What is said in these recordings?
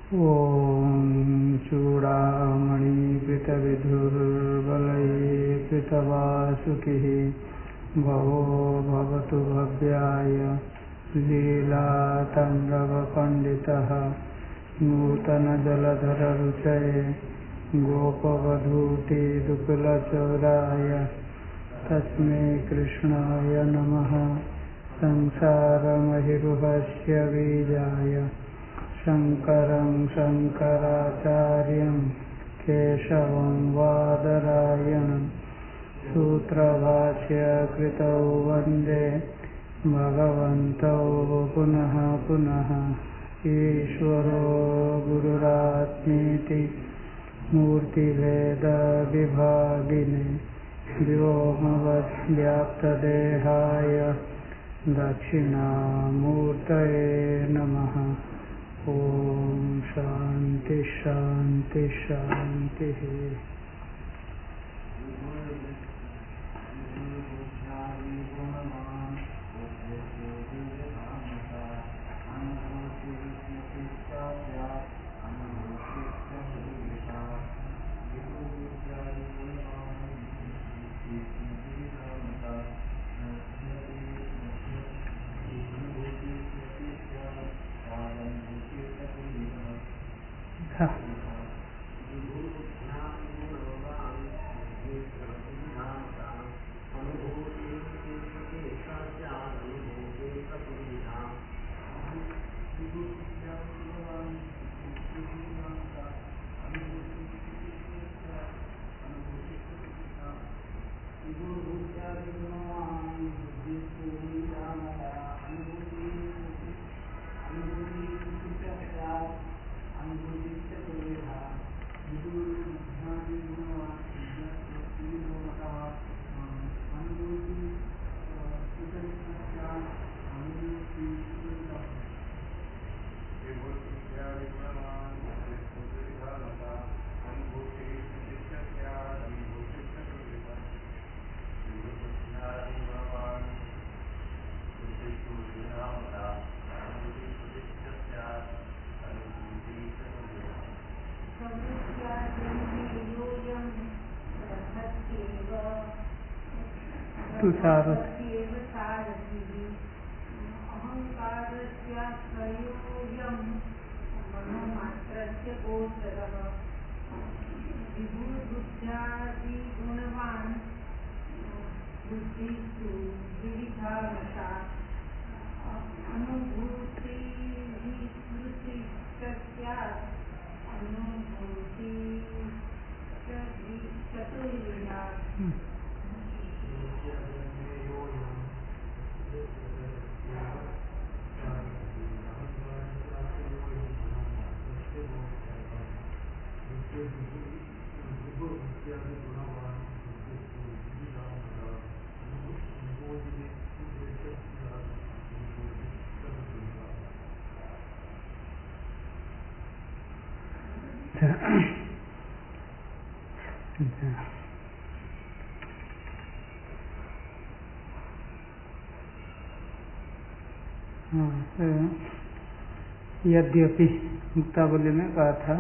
ॐ चूडामणिकृतविधुर्बलैकृतवासुकिः भवो भवतु भव्याय लीलाताण्डवपण्डितः नूतनजलधररुचये गोपवधूतिदुकुलचौराय तस्मै कृष्णाय नमः। संसारमहिरुहस्य बीजाय शङ्करं शङ्कराचार्यं केशवं वादरायणं सूत्रभाष्यकृतौ वन्दे भगवन्तौ पुनः पुनः। ईश्वरो गुरुरात्मेति मूर्तिभेदविभागिने व्योमवद्व्याप्तदेहाय दक्षिणामूर्तये नमः। ओम शांति शांति शांति। यद्यपि मुक्तावली में कहा था,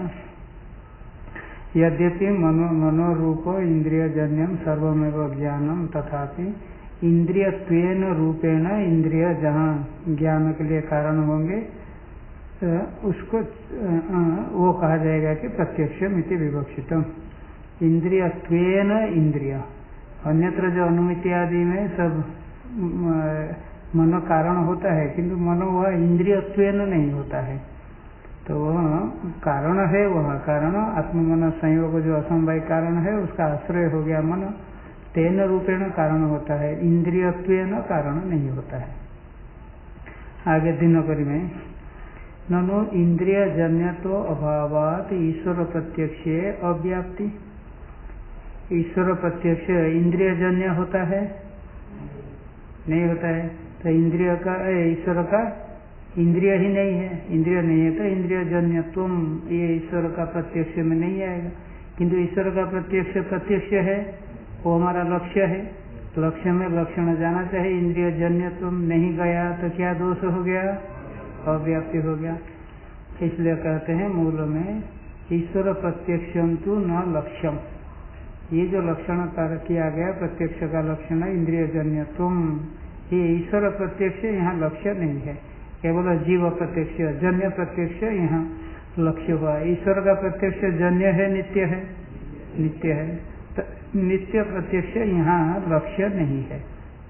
यद्यपि मनोरूपो इंद्रियजन्यम सर्वमेव ज्ञानम तथापि इंद्रियत्वेन रूपेण इंद्रिय जहाँ ज्ञान के लिए कारण होंगे उसको वो कहा जाएगा कि प्रत्यक्षम इति विवक्षितम। इंद्रियत्वेन इंद्रिय, अन्यत्र जो अनुमिति आदि में सब मनो कारण होता है, किंतु मनो वह इंद्रियत्वेन नहीं होता है। तो वह कारण है, वह कारण आत्ममन संयोग जो असमवाय कारण है उसका आश्रय हो गया मन, तेन रूपेण कारण होता है, इंद्रियत्वेन कारण नहीं होता है। आगे दिनकरी में ननु इंद्रियजन्यत्व अभावात ईश्वर प्रत्यक्षे अव्याप्ति। ईश्वर प्रत्यक्ष इंद्रियजन्य होता है? नहीं होता है। तो इंद्रिय का ईश्वर का इंद्रिय ही नहीं है, इंद्रिय नहीं है तो इंद्रियजन्यत्व ये ईश्वर का प्रत्यक्ष में नहीं आएगा। किंतु ईश्वर का प्रत्यक्ष है, वो हमारा लक्ष्य है। लक्ष्य में लक्षण जाना चाहिए, इंद्रियजन्यत्व नहीं गया तो क्या दोष हो गया? अव्याप्ति हो गया। इसलिए कहते हैं मूल में ईश्वर प्रत्यक्षम तो न लक्ष्यम। ये जो लक्षण किया गया प्रत्यक्ष का लक्षण इंद्रिय जन्यत्वम, ये ईश्वर प्रत्यक्ष यहाँ लक्ष्य नहीं है, केवल जीव प्रत्यक्ष जन्य प्रत्यक्ष यहाँ लक्ष्य हुआ। ईश्वर का प्रत्यक्ष जन्य है, नित्य है, नित्य है, तो नित्य प्रत्यक्ष यहाँ लक्ष्य नहीं है।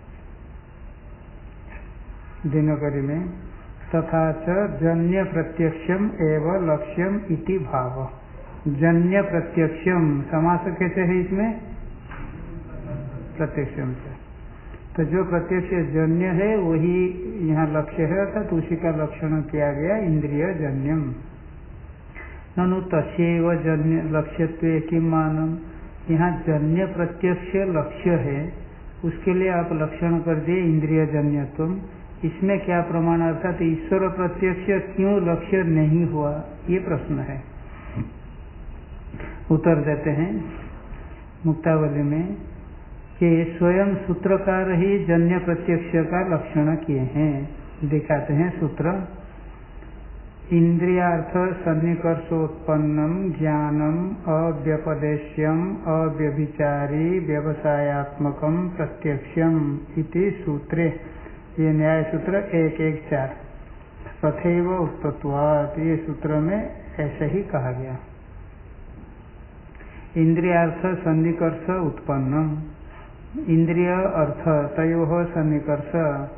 दिनकरी में तथा च जन्य प्रत्यक्षम एवं लक्ष्यम इति भाव। जन्य प्रत्यक्षम समास कैसे है इसमें? प्रत्यक्षम से। तो जो प्रत्यक्ष जन्य है वही यहाँ लक्ष्य है, अर्थात उसी का लक्षण किया गया इंद्रिय जन्यम। ननु तस्यैव जन्य लक्ष्यत्वे किम मानम। यहाँ जन्य प्रत्यक्ष लक्ष्य है, उसके लिए आप लक्षण कर दिए इंद्रिय जन्यत्व। इसमें क्या प्रमाण, अर्थात ईश्वर प्रत्यक्ष क्यों लक्ष्य नहीं हुआ, ये प्रश्न है। उत्तर देते हैं मुक्तावली में कि स्वयं सूत्रकार ही जन्य प्रत्यक्ष का लक्षण किए हैं। दिखाते हैं सूत्र। इंद्रियार्थ सन्निकर्षोत्पन्नम ज्ञानम अव्यपदेश्यम अव्यभिचारी व्यवसायात्मकम प्रत्यक्षम इति सूत्रे। ये न्याय सूत्र 114 तथैव उक्तत्वात्, ये सूत्र में ऐसे ही कहा गया। इंद्रियार्थ सन्निकर्ष उत्पन्न, इंद्रिय अर्थ तयोः सन्निकर्ष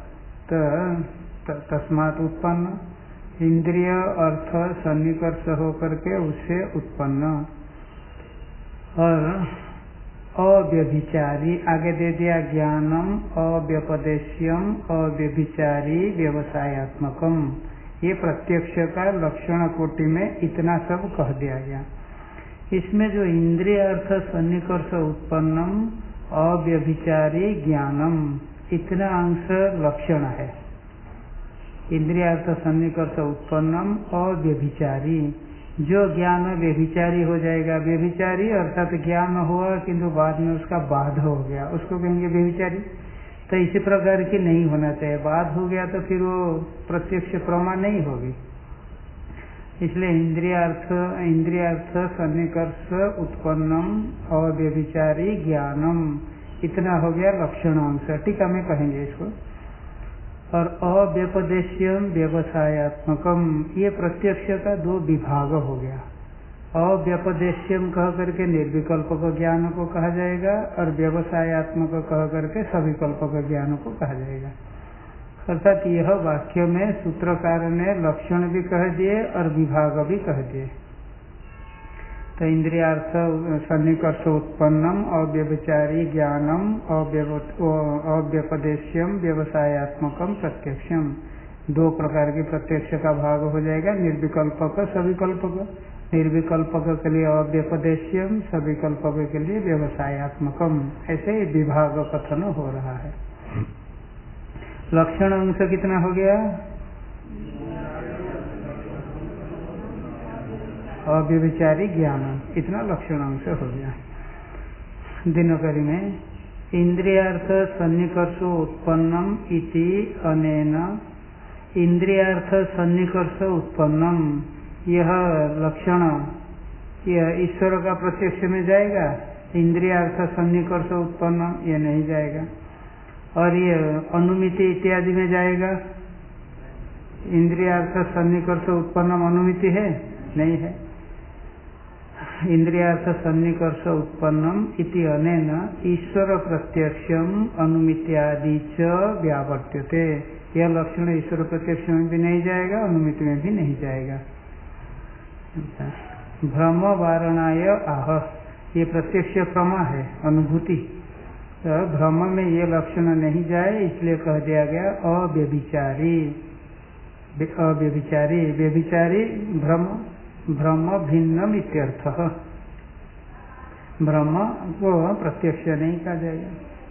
तस्मात् उत्पन्न, इंद्रिय अर्थ सन्निकर्ष होकर के उससे उत्पन्न। और अव्यभिचारी आगे दे दिया ज्ञानम अव्यपदेश्यम अव्यभिचारी व्यवसायात्मकम। ये प्रत्यक्ष का लक्षण कोटि में इतना सब कह दिया गया। इसमें जो इंद्रिय अर्थ सन्निकर्ष उत्पन्नम अव्यभिचारी ज्ञानम, इतना अंश लक्षण है। इंद्रिय अर्थ सन्निकर्ष उत्पन्नम अव्यभिचारी, जो ज्ञान व्यभिचारी हो जाएगा, व्यभिचारी अर्थात ज्ञान हुआ किंतु बाद में उसका बाध हो गया, उसको कहेंगे व्यभिचारी। तो इसी प्रकार की नहीं होना चाहिए, बाध हो गया तो फिर वो प्रत्यक्ष प्रमाण नहीं होगी। इसलिए इंद्रियार्थ सन्निकर्ष उत्पन्नम अव्यभिचारी ज्ञानम, इतना हो गया लक्षणांश। टीका में कहेंगे इसको। और अव्यपदेश्यम व्यवसायात्मकम, ये प्रत्यक्ष का दो विभाग हो गया। अव्यपदेश्यम कह करके निर्विकल्पक ज्ञान को कहा जाएगा और व्यवसायात्मक कह करके सविकल्पक ज्ञान को कहा जाएगा। अर्थात यह वाक्य में सूत्रकार ने लक्षण भी कह दिए और विभाग भी कह दिए। तो इंद्रियार्थ सन्निकर्ष उत्पन्नम अव्यभिचारी ज्ञानम अव्यपदेश्यम व्यवसायात्मकम प्रत्यक्षम, दो प्रकार की प्रत्यक्ष का भाग हो जाएगा, निर्विकल्पक सविकल्पक। निर्विकल्पक के लिए अव्यपदेश्यम, सविकल्पक के लिए व्यवसायात्मकम, ऐसे विभाग कथन हो रहा है। लक्षण अंश कितना हो गया? अव्यभिचारी ज्ञान, इतना लक्षण अंश हो गया। दिनकरी में इंद्रियार्थ सन्निकर्षो उत्पन्नम इति अनेन, इंद्रियार्थ सन्निकर्ष उत्पन्नम, यह लक्षण यह ईश्वर का प्रत्यक्ष में जाएगा। इंद्रियार्थ सन्निकर्ष उत्पन्न ये नहीं जाएगा। और ये अनुमिति इत्यादि में जाएगा। इंद्रियार्थ सन्निकर्ष उत्पन्नम अनुमिति है? नहीं है। इंद्रियार्थ सन्निकर्ष उत्पन्नम इति अनेन ईश्वर प्रत्यक्षम अनुमित्यादि च व्यावर्त्यते, यह लक्षण ईश्वर प्रत्यक्ष में भी नहीं जाएगा, अनुमिति में भी नहीं जाएगा। भ्रम वारणाय आह, ये प्रत्यक्ष प्रमा है, अनुभूति। तो भ्रम में ये लक्षण नहीं जाए, इसलिए कह दिया गया अव्यभिचारी। अव्यभिचारी व्यभिचारी भ्रम, भ्रम भिन्नम इत्यर्थः, ब्रह्म को प्रत्यक्ष नहीं कहा जाएगा।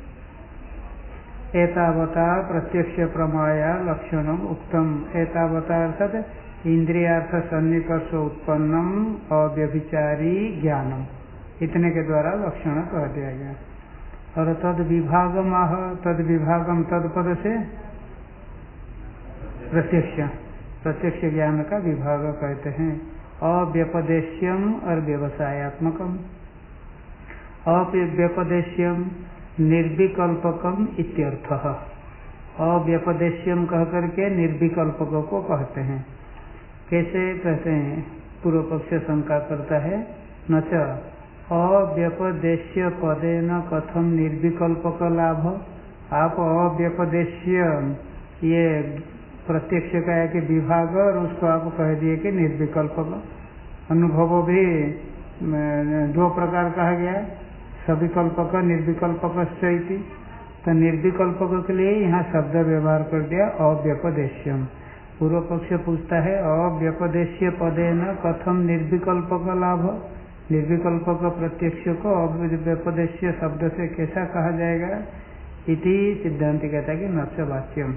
एतावता प्रत्यक्ष प्रमाया लक्षणम उक्तम, एतावता अर्थात इंद्रियार्थ सन्निकर्ष उत्पन्नम अव्यभिचारी ज्ञानम, इतने के द्वारा लक्षण कह दिया गया। और तद विभागम आह, तद विभागम तद पद से प्रत्यक्ष, प्रत्यक्ष ज्ञान का विभाग कहते हैं। अव्यपदेश्यम और व्यवसायत्मकम। अव्यपदेश्यम निर्विकल्पकम इत्यर्थः। अव्यपदेश्यम कह करके निर्विकल्पक को कहते हैं। कैसे कहते हैं? पूर्व पक्ष शंका करता है, न च अव्यपदेश्य पदेन कथम निर्विकल्पक लाभ। आप अव्यपदेश्य ये प्रत्यक्ष का है कि विभाग, और उसको आप कह दिए कि निर्विकल्पक। अनुभव भी दो प्रकार कहा गया, सविकल्पक निर्विकल्पक इति। तो निर्विकल्पक के लिए यहाँ शब्द व्यवहार कर दिया अव्यपदेश्यम। पूर्व पक्ष पूछता है अव्यपदेश्य पदेन कथम निर्विकल्पक लाभ। निर्विकल्पक प्रत्यक्ष को अव्यपदेश्य शब्द से कैसा कहा जाएगा? इति सिद्धांत कहता है कि न च वाच्यम।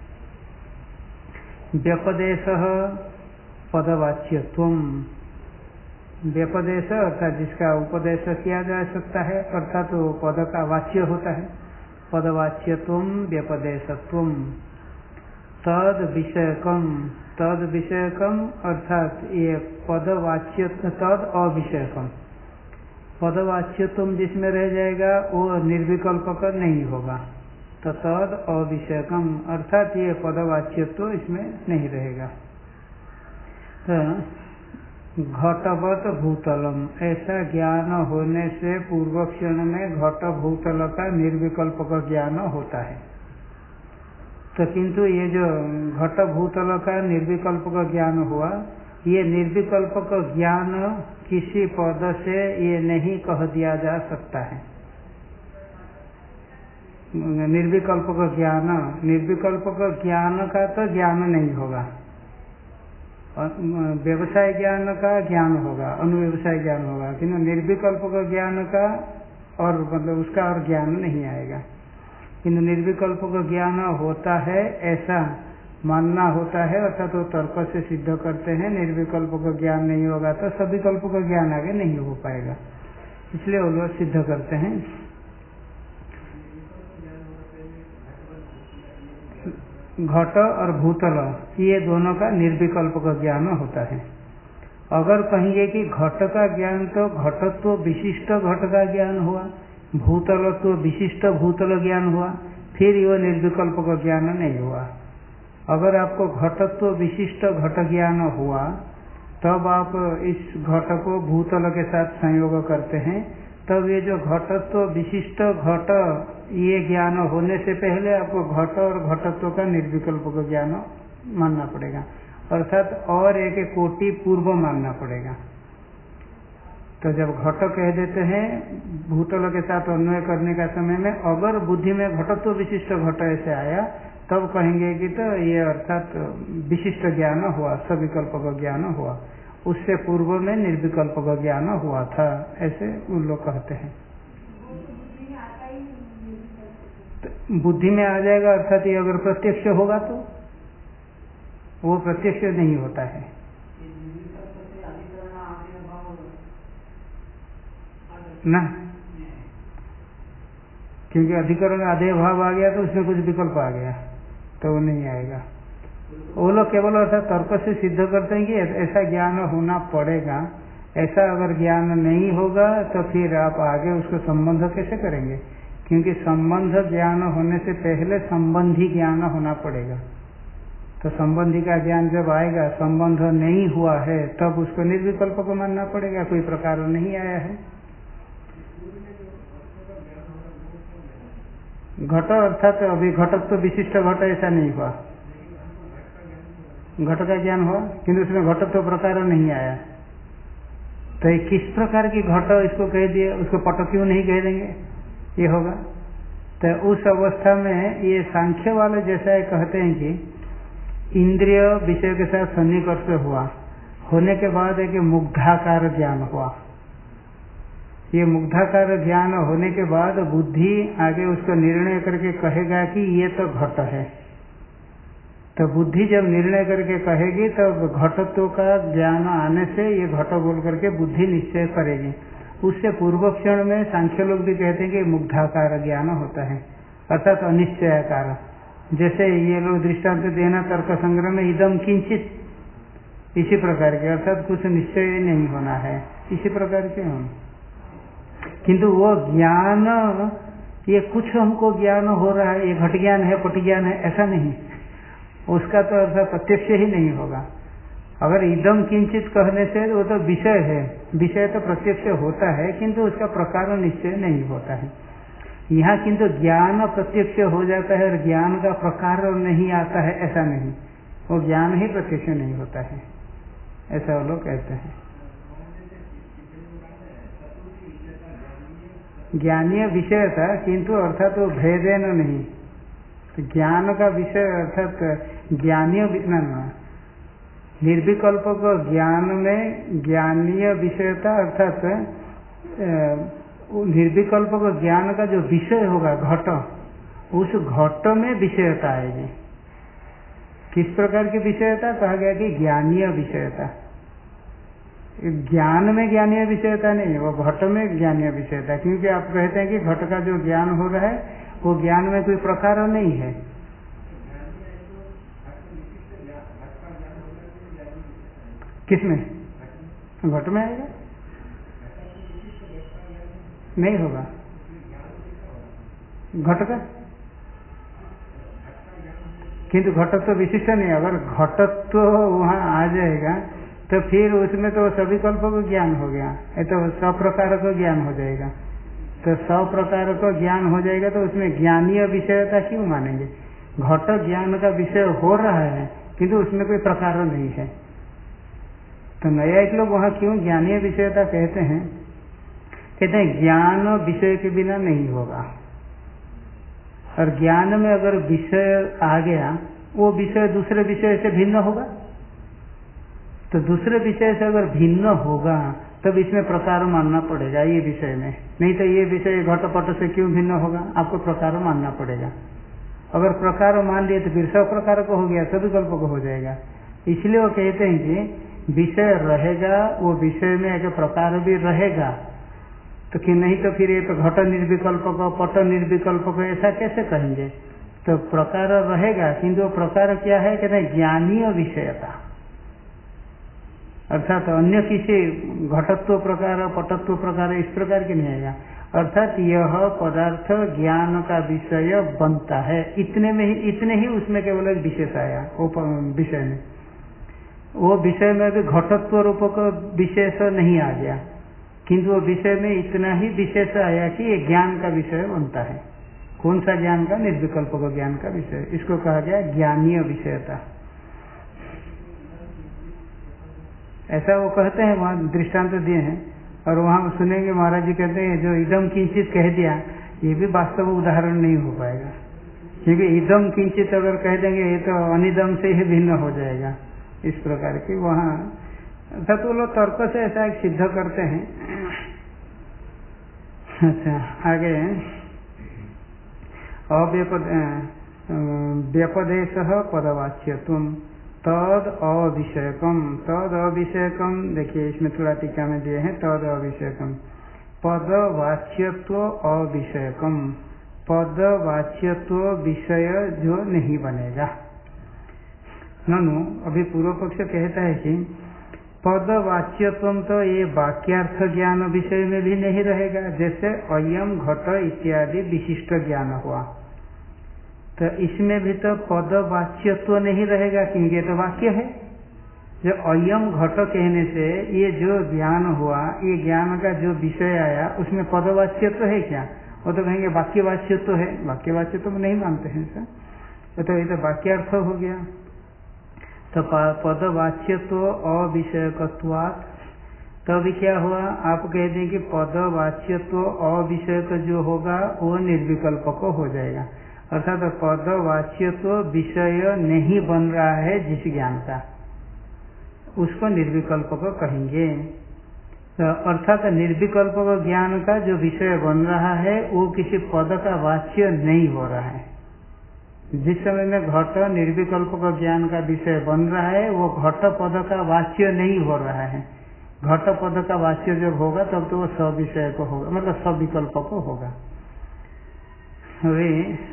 व्यपदेशः पदवाच्यत्वम। व्यपदेश अर्थात जिसका उपदेश किया जा सकता है, अर्थात वो पद का वाच्य होता है। पदवाच्यत्वम व्यपदेशत्वम। तद विषयकम। तद विषयकम अर्थात ये पदवाच्य, तद अविषयकम। पदवाच्यत्वम जिसमें रह जाएगा वो निर्विकल्पक नहीं होगा। तो तद अविषयकम अर्थात ये पदवाच्यत्व इसमें नहीं रहेगा। तो घटवत भूतलम, ऐसा ज्ञान होने से पूर्व क्षण में घट भूतल का निर्विकल्पक ज्ञान होता है। तो किंतु ये जो घट भूतल का निर्विकल्पक ज्ञान हुआ, ये निर्विकल्पक ज्ञान किसी पद से ये नहीं कह दिया जा सकता है। निर्विकल्पक ज्ञान, निर्विकल्पक ज्ञान का तो ज्ञान नहीं होगा, व्यवसाय ज्ञान का ज्ञान होगा, अनुव्यवसाय ज्ञान होगा, किंतु निर्विकल्पक ज्ञान का और मतलब उसका और ज्ञान नहीं आएगा। किंतु निर्विकल्पक ज्ञान होता है ऐसा मानना होता है, अर्थात तो तर्क से सिद्ध करते हैं। निर्विकल्पक ज्ञान नहीं होगा तो सविकल्पक ज्ञान आगे नहीं हो पाएगा, इसलिए वो लोग सिद्ध करते हैं। घट और भूतल ये दोनों का निर्विकल्पक ज्ञान होता है। अगर कहेंगे कि घट का ज्ञान तो घटत्व विशिष्ट घट का ज्ञान हुआ, भूतलत्व विशिष्ट भूतल ज्ञान हुआ, फिर वो निर्विकल्पक ज्ञान नहीं हुआ। अगर आपको घटत्व विशिष्ट घट ज्ञान हुआ तब आप इस घट को भूतल के साथ संयोग करते हैं, तब ये जो घटत्व विशिष्ट घट ये ज्ञान होने से पहले आपको घट और घटत्व का निर्विकल्पक ज्ञान मानना पड़ेगा, अर्थात और एक कोटि पूर्व मानना पड़ेगा। तो जब घट कह देते हैं भूतल के साथ अन्वय करने का समय में अगर बुद्धि में घटत्व विशिष्ट घट ऐसे आया तब कहेंगे कि तो ये अर्थात विशिष्ट ज्ञान हुआ, सविकल्पक ज्ञान हुआ। उससे पूर्व में निर्विकल्पक ज्ञान हुआ था, ऐसे उन लोग कहते हैं। तो बुद्धि में आ जाएगा अर्थात ये अगर प्रत्यक्ष होगा तो वो प्रत्यक्ष नहीं होता है। ना, क्योंकि अधिकरण आधेय भाव आ गया तो उसमें कुछ विकल्प आ गया तो वो नहीं आएगा। वो लोग केवल ऐसा तर्क से सिद्ध करते हैं कि ऐसा ज्ञान होना पड़ेगा। ऐसा अगर ज्ञान नहीं होगा तो फिर आप आगे उसको संबंध कैसे करेंगे? क्योंकि संबंध ज्ञान होने से पहले संबंधी ज्ञान होना पड़ेगा। तो संबंधी का ज्ञान जब आएगा, संबंध नहीं हुआ है तब उसको निर्विकल्प को मानना पड़ेगा, कोई प्रकार नहीं आया है। घट अर्थात अभी घटत्व विशिष्ट घट ऐसा नहीं हुआ, घट का ज्ञान हुआ किंतु उसमें घटत्व प्रकार नहीं आया। तो ये किस प्रकार की घट इसको कह दिए, उसको पट क्यों नहीं कह देंगे? ये होगा। तो उस अवस्था में ये सांख्य वाले जैसा कहते हैं कि इंद्रिय विषय के साथ सन्निकर्ष हुआ, होने के बाद एक मुग्धाकार ज्ञान हुआ। ये मुग्धाकार ज्ञान होने के बाद बुद्धि आगे उसका निर्णय करके कहेगा कि ये तो घट है। तो बुद्धि जब निर्णय करके कहेगी तब घटत्व का ज्ञान आने से ये घट बोल करके बुद्धि निश्चय करेगी। उससे पूर्व क्षण में सांख्य लोग भी कहते हैं कि मुग्धाकार ज्ञान होता है, अर्थात अनिश्चयाकार। जैसे ये लोग दृष्टांत देना तर्क संग्रह में इदम किंचित, इसी प्रकार के, अर्थात कुछ निश्चय नहीं होना है, इसी प्रकार के हम। किंतु वो ज्ञान, ये कुछ हमको ज्ञान हो रहा है, ये घट ज्ञान है, पट ज्ञान है, ऐसा नहीं, उसका तो अर्थ प्रत्यक्ष ही नहीं होगा। अगर इदम किंचित कहने से वो तो विषय है, विषय तो प्रत्यक्ष होता है किंतु उसका प्रकार निश्चय नहीं होता है। यहाँ किंतु ज्ञान प्रत्यक्ष हो जाता है और ज्ञान का प्रकार नहीं आता है, ऐसा नहीं, वो ज्ञान ही प्रत्यक्ष नहीं होता है, ऐसा वो लोग कहते हैं। ज्ञानीय विषय था किंतु अर्थात वो भेदेन नहीं, तो ज्ञान का विषय अर्थात ज्ञानीय निर्विकल्प को ज्ञान में ज्ञानीय विषयता, अर्थात निर्विकल्प को ज्ञान का जो विषय होगा घट, उस घट में विषयता आएगी। किस प्रकार की विषयता कहा गया कि ज्ञानीय विषयता, ज्ञान में ज्ञानीय विषयता नहीं है, वो घट में ज्ञानीय विषयता, क्योंकि आप कहते हैं कि घट का जो ज्ञान हो रहा है वो ज्ञान में कोई प्रकार नहीं है। किसमें? घट में आएगा? नहीं होगा घट का, किंतु घटत्व विशिष्ट नहीं। अगर घटत्व वहाँ आ जाएगा तो फिर उसमें तो सभी कल्पों को ज्ञान हो गया, ये तो 100 प्रकार का ज्ञान हो जाएगा। तो 100 प्रकार का ज्ञान हो जाएगा तो उसमें ज्ञानीय विषयता क्यों मानेंगे? घट ज्ञान का विषय हो रहा है किंतु उसमें कोई प्रकार नहीं है, तो न्यायिक लोग वहाँ क्यों ज्ञानीय विषयता कहते हैं? कहते हैं ज्ञान विषय के बिना नहीं होगा, और ज्ञान में अगर विषय आ गया वो विषय दूसरे विषय से भिन्न होगा, तो दूसरे विषय से अगर भिन्न होगा तब इसमें प्रकार मानना पड़ेगा ये विषय में, नहीं तो ये विषय घटपट से क्यों भिन्न होगा? आपको प्रकार मानना पड़ेगा। अगर प्रकार मान लिए तो फिर 100 प्रकार को हो गया, सभी कल्प को हो जाएगा। इसलिए वो कहते हैं कि विषय रहेगा, वो विषय में एक प्रकार भी रहेगा, तो कि नहीं तो फिर ये तो घट निर्विकल्प को पट निर्विकल्प को ऐसा कैसे कहेंगे? तो प्रकार रहेगा किंतु वो प्रकार क्या है? कहते हैं ज्ञानीय विषयता, अर्थात अन्य किसी घटत्व प्रकार पटत्व प्रकार इस प्रकार के नहीं आएगा। अर्थात यह पदार्थ ज्ञान का विषय बनता है, इतने ही उसमें केवल एक विशेष आया वो विषय में, वो विषय में भी घटत्व रूप का विशेष नहीं आ गया, किंतु वो विषय में इतना ही विशेष आया कि ये ज्ञान का विषय बनता है। कौन सा ज्ञान का? निर्विकल्प का ज्ञान का विषय, इसको कहा गया ज्ञानीय विषयता। ऐसा वो कहते हैं, वहाँ दृष्टांत दिए हैं, और वहाँ सुनेंगे महाराज जी कहते हैं जो इदम किंचित कह दिया, ये भी वास्तव उदाहरण नहीं हो पाएगा, क्योंकि इदम किंचित अगर कह देंगे ये तो अनिदम से ही भिन्न हो जाएगा, इस प्रकार की वहाँ अर्थात वो लोग तर्क से ऐसा एक सिद्ध करते हैं। अच्छा, आगे व्यपदेश पदवाच्यत्वम तद अविषयकम, तद अविषयकम, देखिए इसमें थोड़ा टीका में दिए हैं, तद अविषयकम पदवाच्यत्व अविषयकम, पदवाच्यत्व विषय जो नहीं बनेगा। ननु अभी पूर्व पक्ष कहता है कि पदवाच्यत्व तो ये वाक्यार्थ ज्ञान विषय में भी नहीं रहेगा, जैसे अयम घट इत्यादि विशिष्ट ज्ञान हुआ, तो इसमें भी तो पदवाच्यत्व नहीं रहेगा, क्योंकि ये तो वाक्य है। जो अयम घट कहने से ये जो ज्ञान हुआ, ये ज्ञान का जो विषय आया, उसमें पदवाच्यत्व है क्या? वो तो कहेंगे वाक्यवाच्यत्व है, वाक्यवाच्यत्व में नहीं मानते हैं सर, तो ये तो वाक्यार्थ हो गया। तो पदवाच्यत्व अविषयकत्वात्, तब क्या हुआ? आप कह दें कि पदवाच्यत्व अविषयक जो होगा वो निर्विकल्प को हो जाएगा, अर्थात पदवाच्यत्व विषय नहीं बन रहा है जिस ज्ञान का, उसको निर्विकल्प को कहेंगे। तो अर्थात निर्विकल्प को ज्ञान का जो विषय बन रहा है वो किसी पद का वाच्य नहीं हो रहा है। जिस समय में घट निर्विकल्प का ज्ञान का विषय बन रहा है वो घट पद का वाच्य नहीं हो रहा है। घट पद का वाच्य जब होगा तब तो वो सविषय को होगा, मतलब सविकल्प को होगा। अभी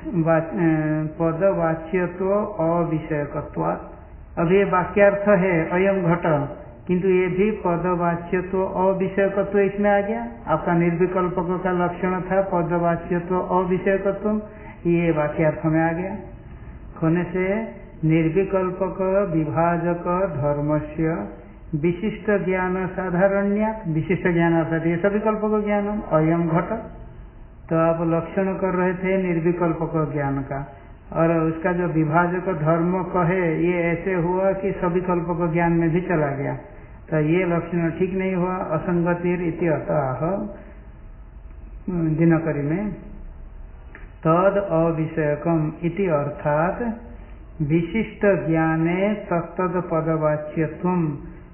पदवाच्यत्व अविषयकत्वात्, अभी ये वाक्यार्थ है अयम घट, किंतु ये भी पदवाच्यत्व अविषयकत्व इसमें आ गया। आपका निर्विकल्पक का लक्षण था पदवाच्यत्व अविषयकत्व, ये वाक्यार्थ में आ गया। होने से निर्विकल्पक विभाजक धर्मस्य विशिष्ट ज्ञान साधारण्यात्, विशिष्ट ज्ञान अर्थात ये सविकल्पक ज्ञानम अयम घट, तो आप लक्षण कर रहे थे निर्विकल्पक ज्ञान का, और उसका जो विभाजक धर्म कहे ये ऐसे हुआ कि सविकल्पक ज्ञान में भी चला गया, तो ये लक्षण ठीक नहीं हुआ। असंगतिर इति अतः दिनकरी में तद अविषयकम इति अर्थात विशिष्ट ज्ञाने तत्तद पदवाच्यत्वम,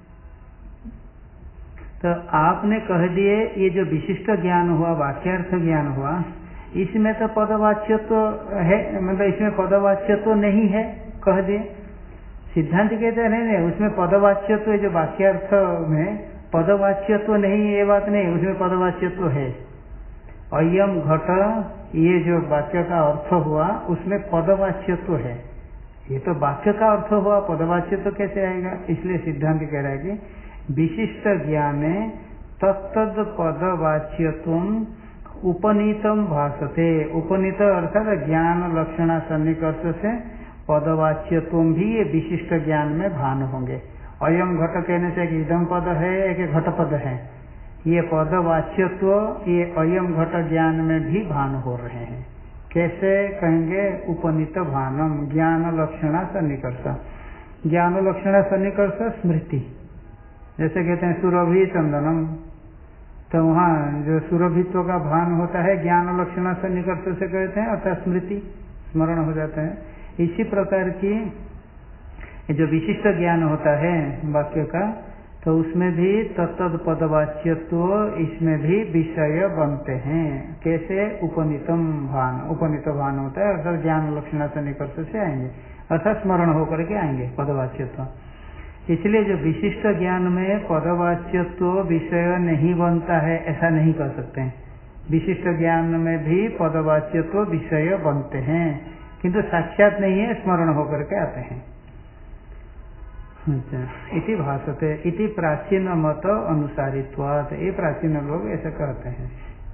तो आपने कह दिए ये जो विशिष्ट ज्ञान हुआ वाक्यार्थ ज्ञान हुआ इसमें तो पदवाच्यत्व है, मतलब इसमें पदवाच्यत्व नहीं है कह दिए। सिद्धांत कहते हैं नहीं उसमें पदवाच्यत्व, जो वाक्यार्थ में पदवाच्यत्व नहीं ये बात नहीं, उसमें पदवाच्यत्व है। अयम घट ये जो वाक्य का अर्थ हुआ उसमें पदवाच्यत्व है, ये तो वाक्य का अर्थ हुआ, पदवाच्यत्व कैसे आएगा? इसलिए सिद्धांत कह रहा है कि विशिष्ट ज्ञाने तत्तद पदवाच्यत्वम उपनीतम भासते, उपनीत अर्थात ज्ञान लक्षणा सन्निकर्ष से पदवाच्यत्वम भी ये विशिष्ट ज्ञान में भान होंगे। अयम घट कहने से एक इदम पद है एक घट पद है, ये पदवाच्यत्व ये अयम घट ज्ञान में भी भान हो रहे हैं। कैसे कहेंगे? उपनीत भानम ज्ञान लक्षणा सन्निकर्ष, ज्ञान लक्षणा सन्निकर्ष स्मृति, जैसे कहते हैं सुरभि चंदनम, तो वहाँ जो सुरभित्व का भान होता है ज्ञान लक्षणा सन्निकर्ष से कहते हैं, अर्थात स्मृति स्मरण हो जाता है। इसी प्रकार की जो विशिष्ट ज्ञान होता है वाक्य का, तो उसमें भी तत्तद पदवाच्यत्व इसमें भी विषय बनते हैं। कैसे? उपनीतम भान, उपनीत भान होता है अर्थात ज्ञान लक्षणा सन्निकर्ष से आएंगे, अर्थात स्मरण होकर के आएंगे पदवाच्यत्व। इसलिए जो विशिष्ट ज्ञान में पदवाच्यत्व विषय नहीं बनता है ऐसा नहीं कर सकते हैं। विशिष्ट ज्ञान में भी पदवाच्यत्व विषय बनते हैं, किंतु साक्षात नहीं है, स्मरण होकर के आते हैं। अच्छा, इति भासते इति प्राचीन मत अनुसारित्वात्, ये प्राचीन लोग ऐसा कहते हैं।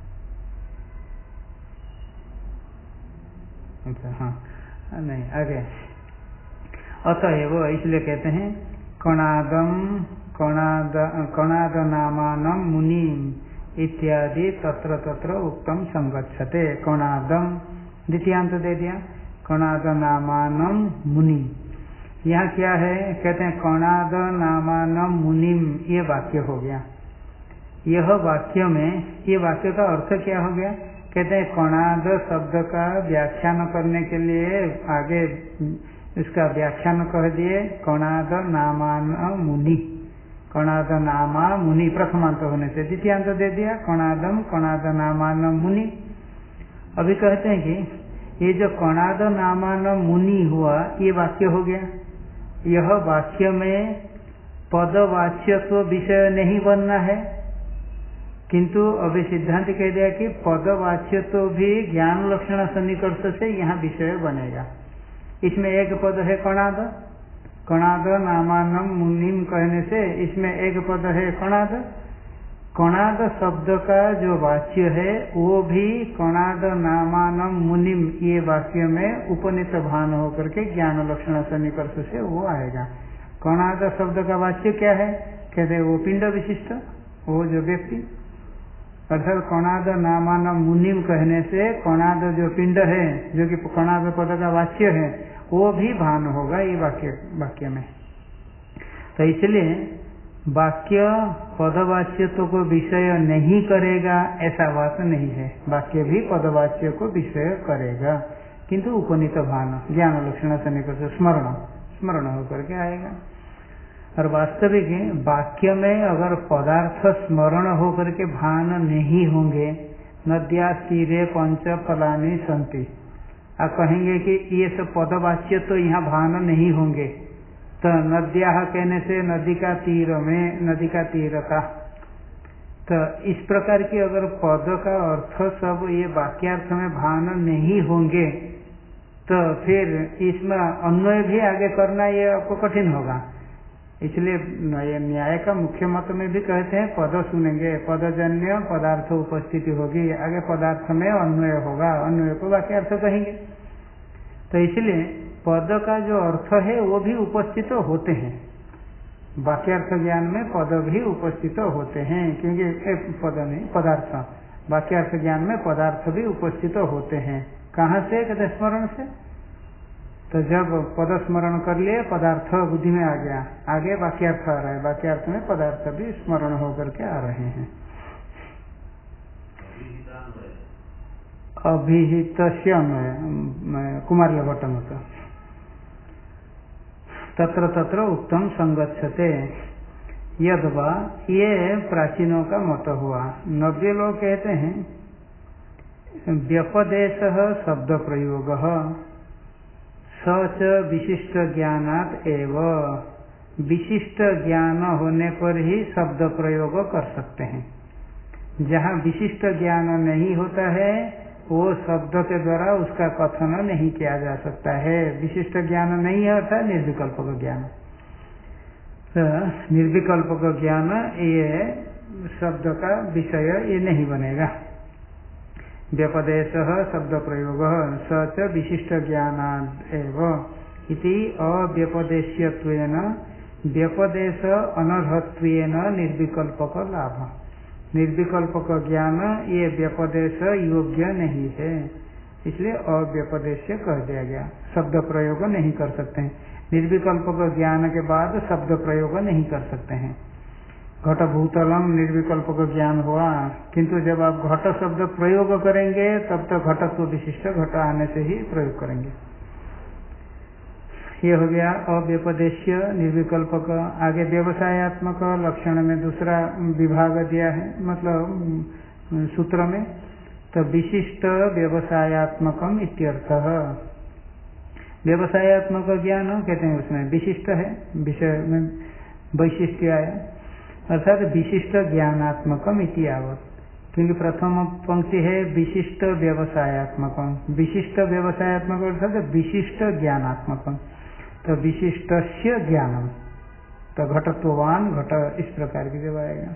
अच्छा हाँ, नहीं आगे अतएव इसलिए कहते हैं कणादम कणाद नामानम मुनिम इत्यादि तत्र तत्र उक्तम संगच्छते। कणादम द्वितीयांत दे दिया, कणाद नामानम मुनि, यहाँ क्या है? कहते हैं कणाद नामानम मुनिम, ये वाक्य हो गया। यह वाक्य में ये वाक्य का अर्थ क्या हो गया? कहते हैं कणाद शब्द का व्याख्यान करने के लिए आगे इसका व्याख्यान कह दिए कणाद नामान मुनि, कणाद नामा मुनि प्रथमांत होने से द्वितीयांत दे दिया कणादम कणाद नामान मुनि। अभी कहते हैं कि ये जो कणाद नामान मुनि हुआ ये वाक्य हो गया। यह वाक्य में पदवाच्यत्व विषय नहीं बनना है, किंतु अभी सिद्धांत कह दिया कि पदवाच्यत्व भी ज्ञान लक्षण सन्निकर्ष से यहाँ विषय बनेगा। इसमें एक पद है कणाद, कणाद नामानम मुनिम कहने से इसमें एक पद है कणाद। कणाद शब्द का जो वाच्य है वो भी कणाद नामानम मुनिम ये वाक्य में उपनीत भान होकर के ज्ञान लक्षण सन्निकर्ष से वो आएगा। कणाद शब्द का वाच्य क्या है? कहते हैं वो पिंड विशिष्ट, वो जो व्यक्ति, अर्थात कणाद नामान मुनिम कहने से कणाद जो पिंड है जो कि कणाद पद का वाच्य है वो भी भान होगा ये वाक्य में। तो इसलिए वाक्य पदवाच्य को विषय नहीं करेगा ऐसा बात नहीं है, वाक्य भी पदवाच्य को विषय करेगा, किंतु उपनीत भान ज्ञान लक्षण सन्निकर्ष स्मरण होकर के आएगा। और वास्तविक वाक्य में अगर पदार्थ स्मरण होकर के भान नहीं होंगे, नद्या तीरे पंच फलानी संति, आप कहेंगे कि ये सब पदवाच्य तो यहाँ भान नहीं होंगे, तो नद्या कहने से नदी का तीर में, नदी का तीर का, तो इस प्रकार की अगर पद का अर्थ सब ये वाक्यार्थ में भान नहीं होंगे तो फिर इसमें अन्वय भी आगे करना ये आपको कठिन होगा। इसलिए न्याय का मुख्य मत में भी कहते हैं पद सुनेंगे, पदजन्य पदार्थ उपस्थिति होगी, आगे पदार्थ में अन्वय होगा, अन्वय को वाक्यार्थ कहेंगे। तो इसलिए पद का जो अर्थ है वो भी उपस्थित होते हैं, वाक्यार्थ ज्ञान में पद भी उपस्थित होते हैं, क्योंकि पद नहीं पदार्थ, वाक्यार्थ ज्ञान में पदार्थ भी उपस्थित होते हैं। कहाँ से? कहते स्मरण से। तो जब पद स्मरण कर लिए पदार्थ बुद्धि में आ गया, आगे वाक्यार्थ आ रहा है, वाक्यार्थ में पदार्थ भी स्मरण होकर के आ रहे हैं। अभिहित कुमार भट्ट मत तत्र तत्र उत्तम संगच्छते यदवा, ये प्राचीनों का मत हुआ। नव्य लोग कहते हैं व्यपदेश शब्द प्रयोग सच विशिष्ट ज्ञानात् एव, विशिष्ट ज्ञान होने पर ही शब्द प्रयोग कर सकते हैं। जहाँ विशिष्ट ज्ञान नहीं होता है वो शब्द के द्वारा उसका कथन नहीं किया जा सकता है। विशिष्ट ज्ञान नहीं है अर्थात निर्विकल्प का ज्ञान। तो निर्विकल्प का ज्ञान ये शब्द का विषय ये नहीं बनेगा। व्यपदेश शब्द प्रयोग सच विशिष्ट ज्ञानात् एव इति अव्यपदेश्यत्वेन व्यपदेश अनर्हत्वेन निर्विकल्पक लाभ। निर्विकल्पक ज्ञान ये व्यपदेश योग्य नहीं है, इसलिए अव्यपदेश्य कह दिया गया। शब्द प्रयोग नहीं कर सकते हैं, निर्विकल्पक ज्ञान के बाद शब्द प्रयोग नहीं कर सकते हैं। घट भूतलम निर्विकल्पक ज्ञान हुआ, किंतु जब आप घट शब्द प्रयोग करेंगे तब तो घटत्व विशिष्ट घट आने से ही प्रयोग करेंगे। ये हो गया अव्यपदेश्य निर्विकल्पक। आगे व्यवसायत्मक लक्षण में दूसरा विभाग दिया है, मतलब सूत्र में, तो विशिष्ट व्यवसायत्मकम इत्यर्थः। व्यवसायत्मक ज्ञान कहते हैं उसमें विशिष्ट है, विषय में वैशिष्ट्य आया, अर्थात विशिष्ट ज्ञानात्मकम इति आवत। क्योंकि प्रथम पंक्ति है विशिष्ट व्यवसायत्मकम, विशिष्ट व्यवसायत्मक अर्थात विशिष्ट ज्ञानात्मकम, तो विशिष्टस्य ज्ञानम, तो घटत्ववान घट इस प्रकार की जब आएगा।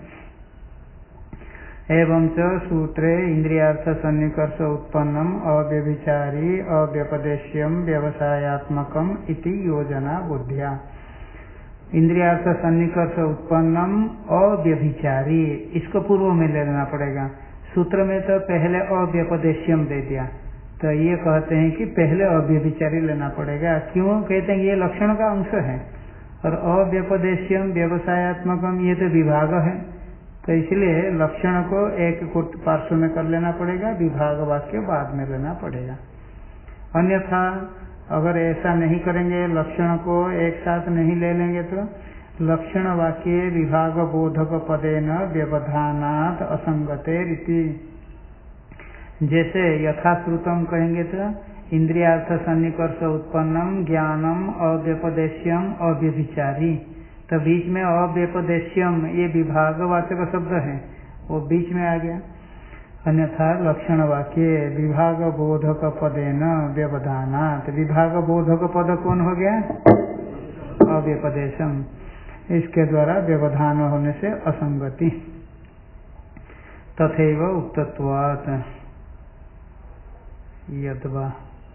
एवं च सूत्रे इंद्रियार्थ सन्निकर्ष उत्पन्नम अव्यभिचारी अव्यपदेश्यम व्यवसायत्मकम इति योजना बुद्धिया। इंद्रियार्थ सन्निकर्ष उत्पन्नम अव्यभिचारी, इसको पूर्व में ले लेना पड़ेगा। सूत्र में तो पहले अव्यपदेश्यम दे दिया, तो ये कहते हैं कि पहले अव्यभिचारी लेना पड़ेगा। क्यों? कहते हैं ये लक्षण का अंश है और अव्यपदेश्यम व्यवसायत्मकम ये तो विभाग है, तो इसलिए लक्षण को एक पार्श्व में कर लेना पड़ेगा, विभाग वाक्य बाद में लेना पड़ेगा। अन्यथा अगर ऐसा नहीं करेंगे, लक्षण को एक साथ नहीं ले लेंगे तो लक्षण वाक्य विभाग बोधक पदेन व्यवधानात् असंगते रीति, जैसे यथाश्रुतम कहेंगे तो इंद्रियार्थ सन्निकर्ष उत्पन्नम ज्ञानम अव्यपदेश्यम अव्यभिचारी, तो बीच में अव्यपदेश्यम ये विभागवाचक शब्द है, वो बीच में आ गया। अन्यथा लक्षण वाक्य विभाग बोधक पदेन व्यवधानात्, विभाग बोधक पद कौन हो गया? अव्यपदेशम, इसके द्वारा व्यवधान होने से असंगति। तथैव उक्तत्वात् यद्वा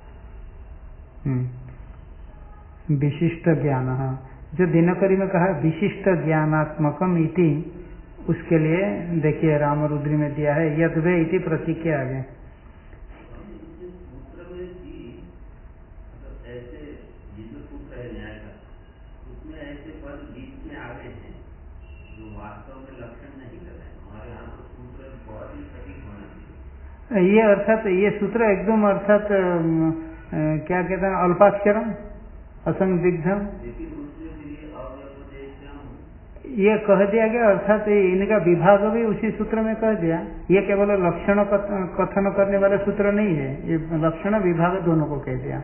विशिष्ट ज्ञान, जो दिनकरी में कहा विशिष्ट ज्ञानात्मकम इति, उसके लिए देखिए रामरुद्री में दिया है यद्वे इति प्रतीक के आगे। ये अर्थात ये सूत्र एकदम अर्थात क्या कहते हैं अल्पाक्षरम असंदिग्धम, ये कह दिया गया, अर्थात इनका विभाग भी उसी सूत्र में कह दिया। ये केवल लक्षण कथन करने वाला सूत्र नहीं है, ये लक्षण विभाग दोनों को कह दिया।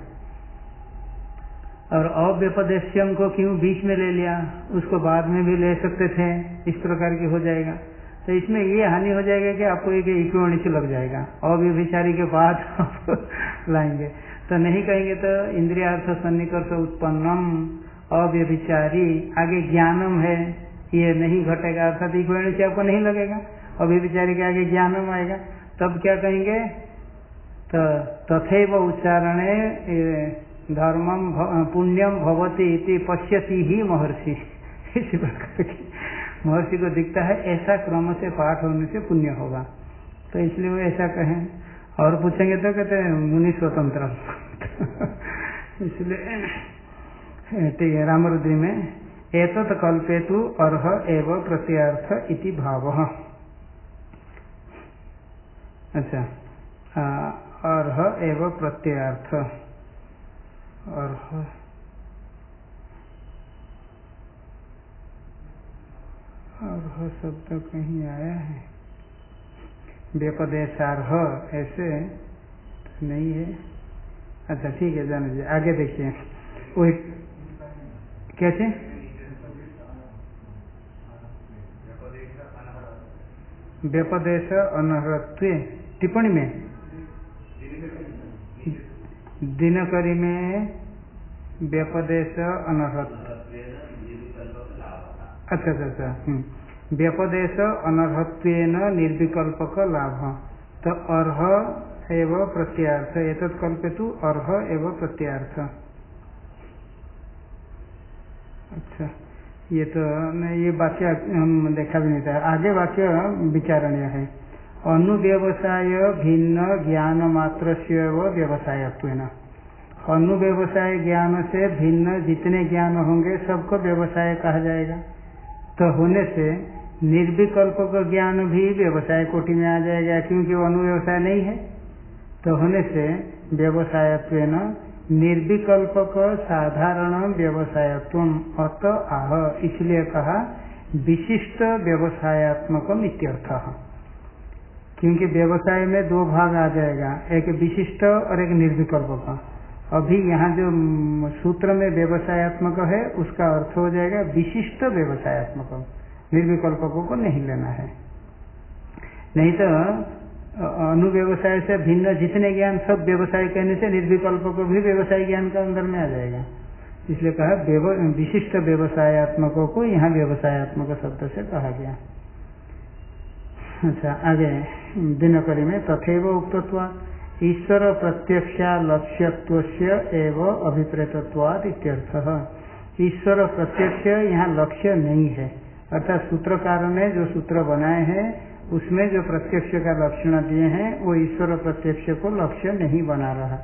और अव्यपदेश्यम को क्यों बीच में ले लिया, उसको बाद में भी ले सकते थे, इस प्रकार की हो जाएगा। तो इसमें ये हानि हो जाएगा कि आपको एक इक्विवेलेंस से लग जाएगा, अव्यभिचारी के बाद आप लाएंगे तो नहीं कहेंगे। तो इंद्रियार्थ सन्निकर्ष उत्पन्नम अव्यभिचारी, आगे ज्ञानम है, ये नहीं घटेगा, अर्थात इक्विवेलेंस आपको नहीं लगेगा। अव्यभिचारी के आगे ज्ञानम आएगा, तब क्या कहेंगे? तो तथैव उच्चारणे धर्मम पुण्यम भवति इति पश्यति ही महर्षि। इसी प्रकार की महर्षि को दिखता है ऐसा क्रम से पाठ होने से पुण्य होगा, तो इसलिए वो ऐसा कहें। और पूछेंगे तो कहते हैं मुनि स्वतंत्र। इसलिए ठीक है, रामरुद्री में एतत् कल्पेतु अर्ह एव प्रत्यार्थ इति भावः। अच्छा, अर्ह एव प्रत्यार्थ, अर्ह शब्द कहीं आया है, व्यपदेशार्ह ऐसे नहीं है। अच्छा ठीक है, जान लीजिए, आगे देखिए। वो कैसे? व्यपदेश अनर्हत्व टिप्पणी में, दिनकरी में व्यपदेश अनर्हत्व। अच्छा अच्छा अच्छा, व्यपदेश अनर्हत्वेन निर्विकल्पक लाभ। तो अर्ह एव प्रत्यार्थ, एतत् कल्पेतु अर्ह एव प्रत्यार्थ। अच्छा, ये तो ये वाक्य हम देखा भी नहीं था, आगे वाक्य विचारणीय है। अनुव्यवसाय भिन्न ज्ञान मात्रस्य व्यवसायत्वेन, अनुव्यवसाय ज्ञान से भिन्न जितने ज्ञान होंगे सबको व्यवसाय कहा जाएगा। तो होने से निर्विकल्पक ज्ञान भी व्यवसाय कोटि में आ जाएगा, क्योंकि वो अनुव्यवसाय नहीं है। तो होने से व्यवसायत्वेन निर्विकल्पक साधारण व्यवसायत्वम अत आह, इसलिए कहा विशिष्ट व्यवसायत्मकम इत्यर्थः। क्योंकि व्यवसाय में दो भाग आ जाएगा, एक विशिष्ट और एक निर्विकल्पक। अभी यहाँ जो सूत्र में व्यवसायत्मक है उसका अर्थ हो जाएगा विशिष्ट व्यवसायत्मक, निर्विकल्पकों को नहीं लेना है। नहीं तो अनुव्यवसाय से भिन्न जितने ज्ञान सब व्यवसाय कहने से निर्विकल्प को भी व्यवसाय ज्ञान का अंदर में आ जाएगा। इसलिए कहा विशिष्ट व्यवसायत्मकों को यहाँ व्यवसायत्मक शब्द से कहा गया। अच्छा, आगे दिनकरी में तथैव उक्तत्वात् ईश्वर प्रत्यक्षा लक्ष्यत्वस्य एव अभिप्रेतत्वात् इत्यर्थः। ईश्वर प्रत्यक्ष यहाँ लक्ष्य नहीं है, अर्थात सूत्रकार ने जो सूत्र बनाए हैं उसमें जो प्रत्यक्ष का लक्षण दिए हैं वो ईश्वर प्रत्यक्ष को लक्ष्य नहीं बना रहा।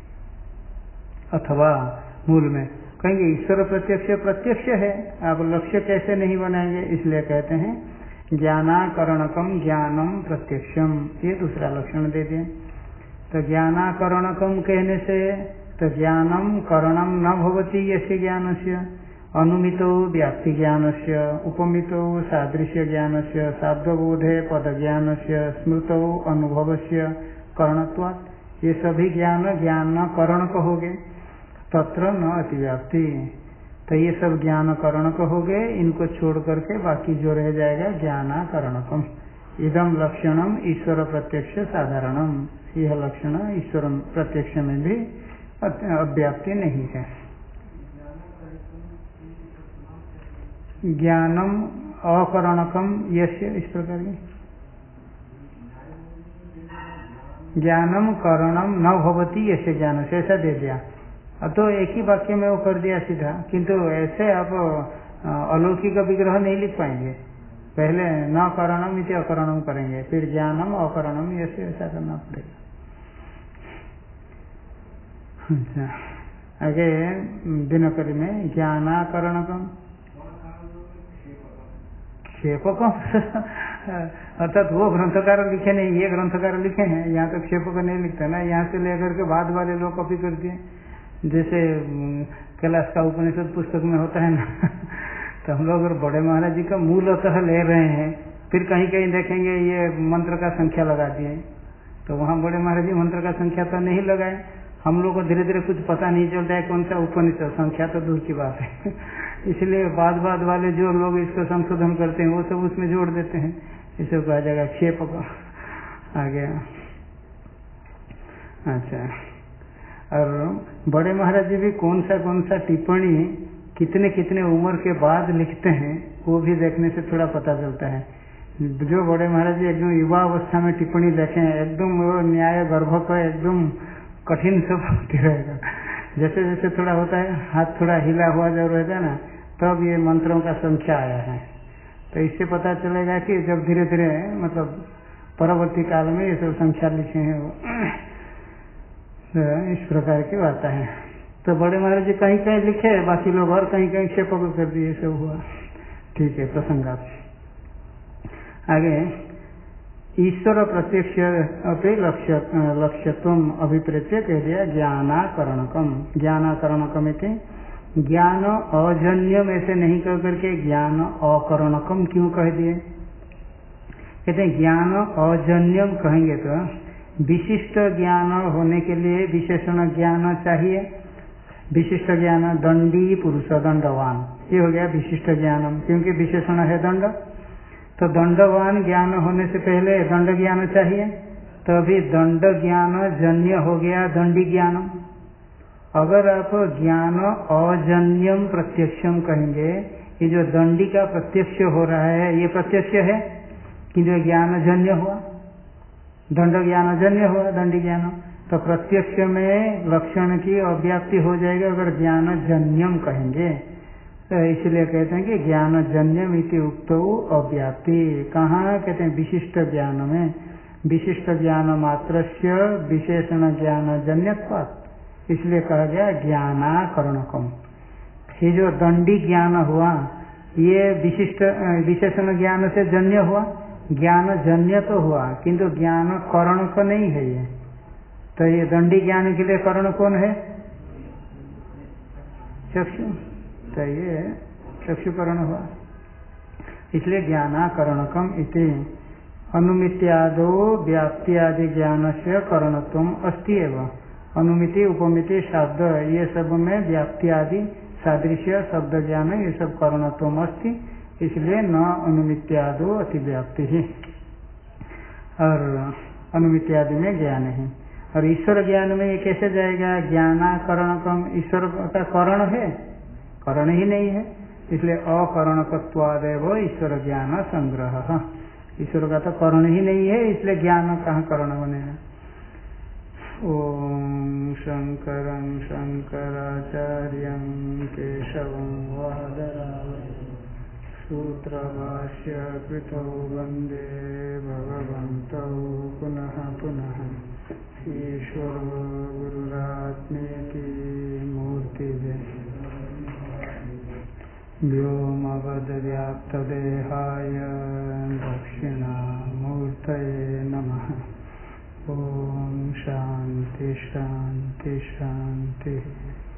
अथवा मूल में कहेंगे ईश्वर प्रत्यक्ष प्रत्यक्ष है, आप लक्ष्य कैसे नहीं बनाएंगे? इसलिए कहते हैं ज्ञानाकरणकम ज्ञानम प्रत्यक्षम, ये दूसरा लक्षण दे दिए। तो ज्ञानाकरणकम कहने से तो ज्ञानम करणम न भवति यस्य ज्ञानस्य, अनुमितो व्याप्ति ज्ञानस्य, उपमितो सादृश्य ज्ञानस्य, शाब्दबोधे पद ज्ञानस्य, स्मृतौ अनुभवस्य करणत्वात्, ये सभी ज्ञान ज्ञान करण कहोगे, तत्र न अतिव्याप्ति। तो ये सब ज्ञान करण कहोगे, इनको छोड़ करके बाकी जो रह जाएगा ज्ञानाकरणकम। इदम लक्षणम ईश्वर प्रत्यक्ष साधारणम, यह लक्षण ईश्वर प्रत्यक्ष में भी अव्याप्ति नहीं है। ज्ञानम अकरणकम यस्य, इस प्रकार की ज्ञानम करणम न भवति यस्य ज्ञान से, ऐसा दे दिया। तो एक ही वाक्य में वो कर दिया सीधा, किंतु ऐसे आप अलौकिक विग्रह नहीं लिख पाएंगे। पहले न करणम इति अकरणम करेंगे, फिर ज्ञानम अकरणम यस्य, ऐसा करना पड़ेगा। अच्छा, आगे दिनकरी में ज्ञानाकरणकम क्षेपकम अर्थात वो ग्रंथकार लिखे नहीं, ये ग्रंथकार लिखे हैं, यहाँ तो क्षेपक नहीं लिखता ना, यहाँ से लेकर के बाद वाले लोग कॉपी कर दिए। जैसे कैलाश का उपनिषद पुस्तक में होता है ना तो हम लोग अगर बड़े महाराज जी का मूलतः ले रहे हैं, फिर कहीं कहीं देखेंगे ये मंत्र का संख्या लगा दिए, तो वहाँ बड़े महाराज जी मंत्र का संख्या तो नहीं लगाए। हम लोग को धीरे धीरे कुछ पता नहीं चलता है कौन सा उपनिषद, संख्या तो दूर की बात है इसलिए बाद वाले जो लोग इसको संशोधन करते हैं वो सब उसमें जोड़ देते हैं। इसे कहा जाएगा क्षेपक आ गया। अच्छा, और बड़े महाराज जी भी कौन सा टिप्पणी कितने कितने उम्र के बाद लिखते हैं वो भी देखने से थोड़ा पता चलता है। जो बड़े महाराज जी एकदम युवा अवस्था में टिप्पणी देखें एकदम वो न्याय गर्भक एकदम कठिन सब होती रहेगा। जैसे जैसे थोड़ा होता है हाथ थोड़ा हिला हुआ जब रहता है ना तब ये मंत्रों का संख्या आया है। तो इससे पता चलेगा कि जब धीरे धीरे मतलब परवर्ती काल में ये सब संख्या लिखे हैं वो तो इस प्रकार की बात है। तो बड़े महाराज जी कहीं कहीं लिखे बाकी लोग और कहीं कहीं क्षेपक कर दिए सब हुआ। ठीक है, प्रसंगात आगे ईश्वर प्रत्यक्ष अपे लक्ष्यत्व अभिप्रेत्य कह दिया ज्ञानाकरणकम। ज्ञानाकरणकम ज्ञान अजन्यम ऐसे नहीं कह करके ज्ञान अकरणकम क्यों कह दिए? कहते हैं ज्ञान अजन्यम कहेंगे तो विशिष्ट ज्ञान होने के लिए विशेषण ज्ञान चाहिए। विशिष्ट ज्ञान दंडी पुरुष दंडवान ये हो गया विशिष्ट ज्ञानम, क्योंकि विशेषण है दंड। तो दंडवान ज्ञान होने से पहले दंड ज्ञान चाहिए, तो अभी दंड ज्ञान जन्य हो गया दंडी ज्ञानम। अगर आप ज्ञान अजन्यम प्रत्यक्षम कहेंगे, ये जो दंडी का प्रत्यक्ष हो रहा है ये प्रत्यक्ष है किंतु ज्ञान जन्य हुआ, दंड ज्ञान जन्य हुआ दंडी ज्ञान। तो प्रत्यक्ष में लक्षण की अव्याप्ति हो जाएगी अगर ज्ञान जन्यम कहेंगे। तो इसलिए कहते हैं कि ज्ञान जन्यम इति उक्तो अव्याप्ति। कहाँ कहते हैं? विशिष्ट ज्ञान में। विशिष्ट ज्ञान मात्रस्य विशेषण ज्ञान जन्यत्वात्, इसलिए कहा गया ज्ञानाकरणकम। ये जो दंडी ज्ञान हुआ ये विशिष्ट विशेषण ज्ञान से जन्य हुआ, ज्ञान जन्य तो हुआ किंतु ज्ञान करण को नहीं है ये। तो ये दंडी ज्ञान के लिए करण कौन है? चक्षु। तो ये चक्षुकरण हुआ, इसलिए ज्ञानाकरणकम इति अनुमित्यादो व्याप्त्यादि ज्ञान से करणत्वम अस्ति एवं। अनुमिति उपमिति शब्द ये सब में व्याप्त्यादि सादृश्य शब्द ज्ञान ये सब करणत्वम अस्ति, इसलिए न अनुमित्यादो अतिव्याप्ति ही। और अनुमित्यादि में ज्ञान है। और ईश्वर ज्ञान में ये कैसे जाएगा? ज्ञानाकरणकम, ईश्वर का करण है? करण ही नहीं है, इसलिए अकरणकत्वादेव ईश्वर ज्ञान संग्रह। ईश्वर का तो करण ही नहीं है, इसलिए ज्ञान कहाँ करण बनेगा? ओम शंकरं शंकराचार्यं केशवं वादरायणं सूत्रभाष्य कृतौ वन्दे भगवन्तौ पुनः पुनः। ईश्वरो गुरुरात्मेति मूर्तिभेदः व्योमवद्व्याप्तदेहाय दक्षिणामूर्तये नमः। ओम शांति शांति शांति।